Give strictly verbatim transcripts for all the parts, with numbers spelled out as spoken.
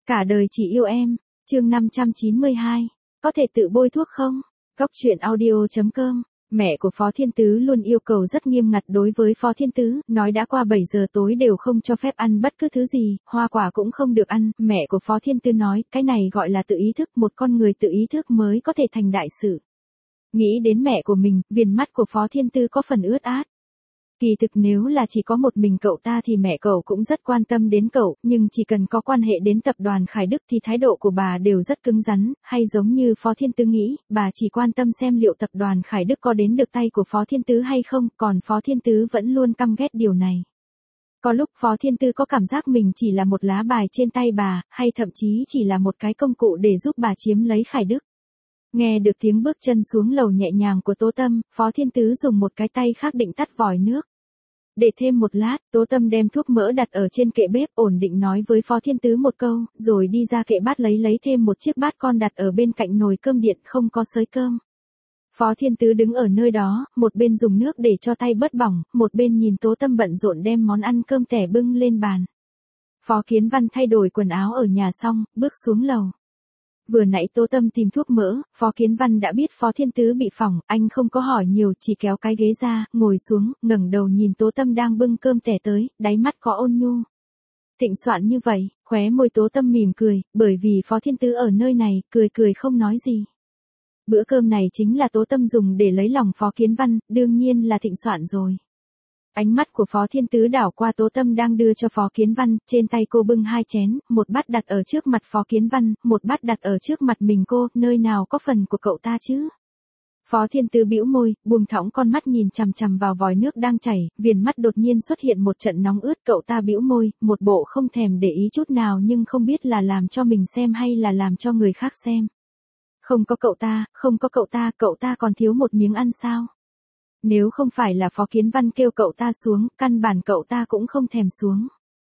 Cả đời chỉ yêu em, chương năm trăm chín mươi hai, có thể tự bôi thuốc không? Góc truyện audio chấm com. Mẹ của Phó Thiên Tứ luôn yêu cầu rất nghiêm ngặt đối với Phó Thiên Tứ, nói đã qua bảy giờ tối đều không cho phép ăn bất cứ thứ gì, hoa quả cũng không được ăn. Mẹ của Phó Thiên Tứ nói, cái này gọi là tự ý thức, một con người tự ý thức mới có thể thành đại sự. Nghĩ đến mẹ của mình, viền mắt của Phó Thiên Tứ có phần ướt át. Kỳ thực nếu là chỉ có một mình cậu ta thì mẹ cậu cũng rất quan tâm đến cậu, nhưng chỉ cần có quan hệ đến tập đoàn Khải Đức thì thái độ của bà đều rất cứng rắn, hay giống như Phó Thiên Tứ nghĩ, bà chỉ quan tâm xem liệu tập đoàn Khải Đức có đến được tay của Phó Thiên Tứ hay không, còn Phó Thiên Tứ vẫn luôn căm ghét điều này. Có lúc Phó Thiên Tứ có cảm giác mình chỉ là một lá bài trên tay bà, hay thậm chí chỉ là một cái công cụ để giúp bà chiếm lấy Khải Đức. Nghe được tiếng bước chân xuống lầu nhẹ nhàng của Tố Tâm, Phó Thiên Tứ dùng một cái tay khác định tắt vòi nước. Để thêm một lát, Tố Tâm đem thuốc mỡ đặt ở trên kệ bếp, ổn định nói với Phó Thiên Tứ một câu, rồi đi ra kệ bát lấy lấy thêm một chiếc bát con đặt ở bên cạnh nồi cơm điện không có sới cơm. Phó Thiên Tứ đứng ở nơi đó, một bên dùng nước để cho tay bớt bỏng, một bên nhìn Tố Tâm bận rộn đem món ăn cơm tẻ bưng lên bàn. Phó Kiến Văn thay đổi quần áo ở nhà xong, bước xuống lầu. Vừa nãy Tố Tâm tìm thuốc mỡ, Phó Kiến Văn đã biết Phó Thiên Tứ bị phỏng, anh không có hỏi nhiều, chỉ kéo cái ghế ra, ngồi xuống, ngẩng đầu nhìn Tố Tâm đang bưng cơm tẻ tới, đáy mắt có ôn nhu. Thịnh soạn như vậy, khóe môi Tố Tâm mỉm cười, bởi vì Phó Thiên Tứ ở nơi này, cười cười không nói gì. Bữa cơm này chính là Tố Tâm dùng để lấy lòng Phó Kiến Văn, đương nhiên là thịnh soạn rồi. Ánh mắt của Phó Thiên Tứ đảo qua Tố Tâm đang đưa cho Phó Kiến Văn, trên tay cô bưng hai chén, một bát đặt ở trước mặt Phó Kiến Văn, một bát đặt ở trước mặt mình cô, nơi nào có phần của cậu ta chứ? Phó Thiên Tứ bĩu môi, buông thõng con mắt nhìn chằm chằm vào vòi nước đang chảy, viền mắt đột nhiên xuất hiện một trận nóng ướt, cậu ta bĩu môi, một bộ không thèm để ý chút nào nhưng không biết là làm cho mình xem hay là làm cho người khác xem. Không có cậu ta, không có cậu ta, cậu ta còn thiếu một miếng ăn sao? Nếu không phải là Phó Kiến Văn kêu cậu ta xuống, căn bản cậu ta cũng không thèm xuống.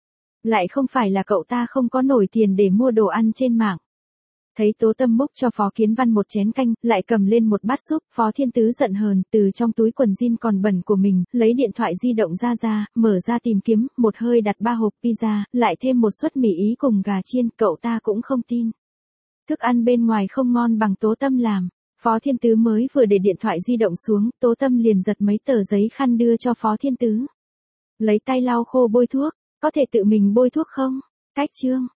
Lại không phải là cậu ta không có nổi tiền để mua đồ ăn trên mạng. Thấy Tố Tâm múc cho Phó Kiến Văn một chén canh, lại cầm lên một bát súp, Phó Thiên Tứ giận hờn, từ trong túi quần jean còn bẩn của mình, lấy điện thoại di động ra ra, mở ra tìm kiếm, một hơi đặt ba hộp pizza, lại thêm một suất mì ý cùng gà chiên, cậu ta cũng không tin. Thức ăn bên ngoài không ngon bằng Tố Tâm làm. Phó Thiên Tứ mới vừa để điện thoại di động xuống, Tố Tâm liền giật mấy tờ giấy khăn đưa cho Phó Thiên Tứ. Lấy tay lau khô bôi thuốc, có thể tự mình bôi thuốc không? Cách chương.